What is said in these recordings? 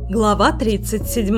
Глава 37.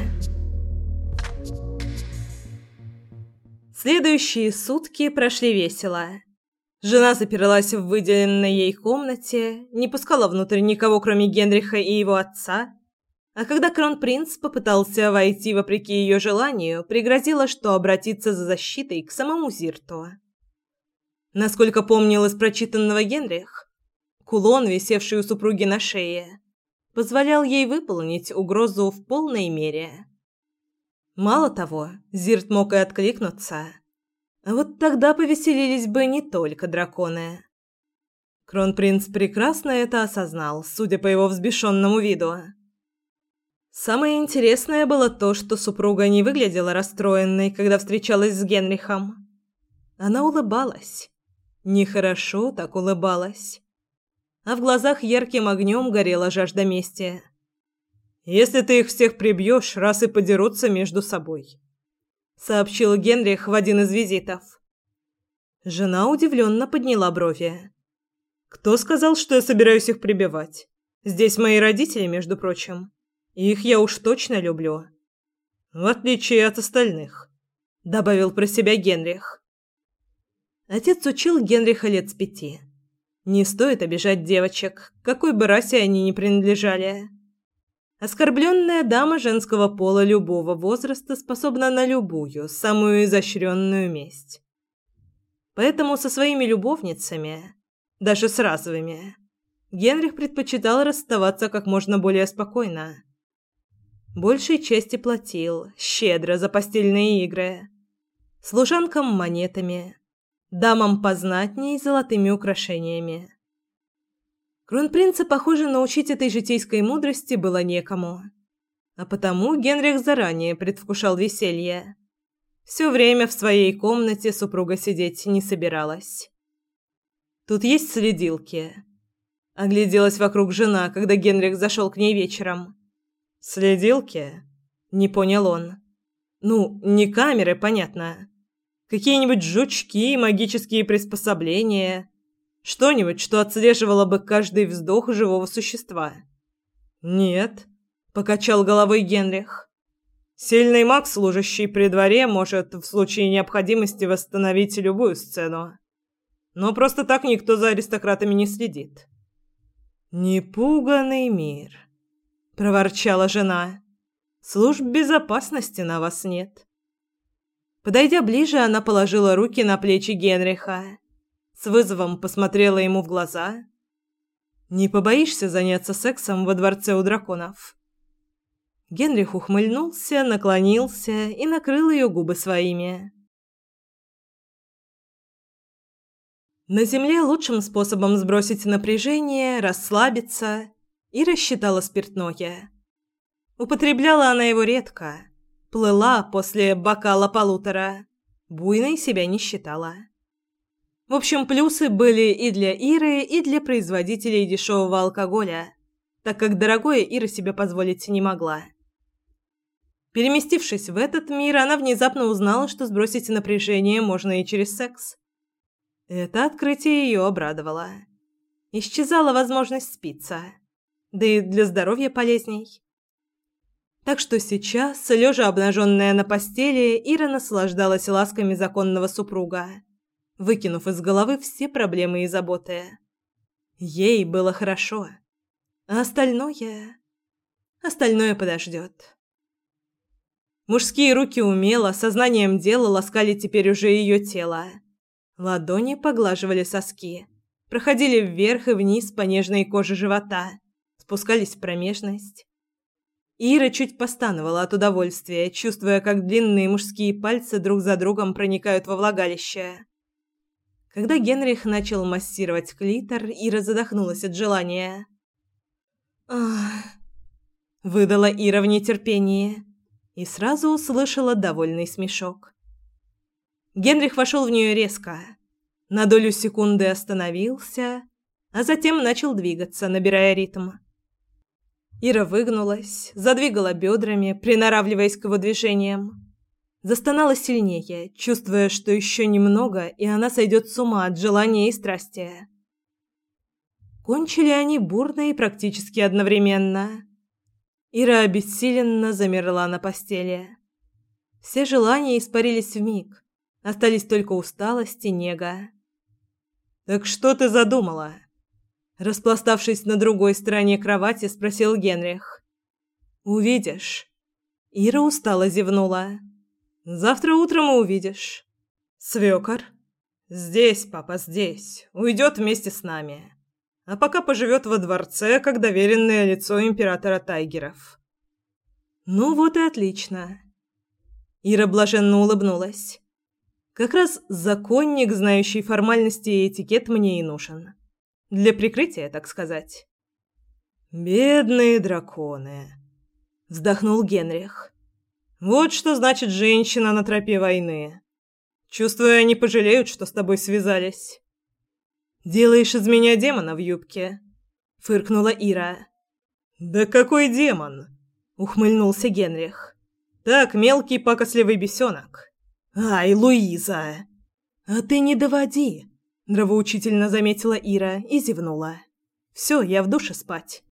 Следующие сутки прошли весело. Жена заперлась в выделенной ей комнате, не пускала внутрь никого, кроме Генриха и его отца, а когда кронпринц попытался войти вопреки ее желанию, пригрозила, что обратится за защитой к самому Зирту. Насколько помнил из прочитанного Генрих, кулон, висевший у супруги на шее, позволял ей выполнить угрозу в полной мере. Мало того, Зирт мог и откликнуться. А вот тогда повеселились бы не только драконы. Кронпринц прекрасно это осознал, судя по его взбешенному виду. Самое интересное было то, что супруга не выглядела расстроенной, когда встречалась с Генрихом. Она улыбалась. Нехорошо так улыбалась. А в глазах ярким огнем горела жажда мести. «Если ты их всех прибьешь, раз и подерутся между собой», — сообщил Генрих в один из визитов. Жена удивленно подняла брови. «Кто сказал, что я собираюсь их прибивать? Здесь мои родители, между прочим. Их я уж точно люблю. В отличие от остальных», — добавил про себя Генрих. Отец учил Генриха лет с 5. Не стоит обижать девочек, какой бы расе они ни принадлежали. Оскорбленная дама женского пола любого возраста способна на любую, самую изощренную месть. Поэтому со своими любовницами, даже с разовыми, Генрих предпочитал расставаться как можно более спокойно. Большей части платил, щедро за постельные игры, служанкам монетами, дамам познатней золотыми украшениями. Кронпринца, похоже, научить этой житейской мудрости было некому. А потому Генрих заранее предвкушал веселье. Все время в своей комнате супруга сидеть не собиралась. «Тут есть следилки?» — огляделась вокруг жена, когда Генрих зашел к ней вечером. «Следилки?» — не понял он. «Ну, не камеры, понятно. Какие-нибудь жучки, магические приспособления, что-нибудь, что отслеживало бы каждый вздох живого существа». «Нет», — покачал головой Генрих. «Сильный маг, служащий при дворе, может в случае необходимости восстановить любую сцену. Но просто так никто за аристократами не следит». «Непуганый мир», — проворчала жена. «Служб безопасности на вас нет». Подойдя ближе, она положила руки на плечи Генриха, с вызовом посмотрела ему в глаза. «Не побоишься заняться сексом во дворце у драконов?» Генрих ухмыльнулся, наклонился и накрыл ее губы своими. На земле лучшим способом сбросить напряжение, расслабиться, Ира считала спиртное. Употребляла она его редко. Плыла после бокала полутора. Буйной себя не считала. В общем, плюсы были и для Иры, и для производителей дешевого алкоголя, так как дорогое Ира себе позволить не могла. Переместившись в этот мир, она внезапно узнала, что сбросить напряжение можно и через секс. Это открытие ее обрадовало. Исчезала возможность спиться. Да и для здоровья полезней. Так что сейчас, лежа обнаженная на постели, Ира наслаждалась ласками законного супруга, выкинув из головы все проблемы и заботы. Ей было хорошо, а остальное подождет. Мужские руки умело, сознанием дела ласкали теперь уже ее тело. Ладони поглаживали соски, проходили вверх и вниз по нежной коже живота, спускались в промежность. Ира чуть постановала от удовольствия, чувствуя, как длинные мужские пальцы друг за другом проникают во влагалище. Когда Генрих начал массировать клитор, Ира задохнулась от желания. «Ах!» — выдала Ира в нетерпении и сразу услышала довольный смешок. Генрих вошел в нее резко, на долю секунды остановился, а затем начал двигаться, набирая ритм. Ира выгнулась, задвигала бедрами, приноравливаясь к его движениям. Застонала сильнее, чувствуя, что еще немного, и она сойдет с ума от желания и страсти. Кончили они бурно и практически одновременно. Ира обессиленно замерла на постели. Все желания испарились вмиг. Остались только усталость и нега. «Так что ты задумала?» Распластавшись на другой стороне кровати, спросил Генрих. «Увидишь». Ира устало зевнула. «Завтра утром и увидишь». «Свёкор?» «Здесь, папа, здесь. Уйдет вместе с нами. А пока поживет во дворце, как доверенное лицо императора Тайгеров». «Ну вот и отлично». Ира блаженно улыбнулась. «Как раз законник, знающий формальности и этикет, мне и нужен. Для прикрытия, так сказать». «Бедные драконы», — вздохнул Генрих. «Вот что значит женщина на тропе войны. Чувствую, они пожалеют, что с тобой связались». «Делаешь из меня демона в юбке», — фыркнула Ира. «Да какой демон?» — ухмыльнулся Генрих. «Так, мелкий пакостливый бесенок». «Ай, Луиза!» «А ты не доводи», — нравоучительно заметила Ира и зевнула. «Все, я в душе спать».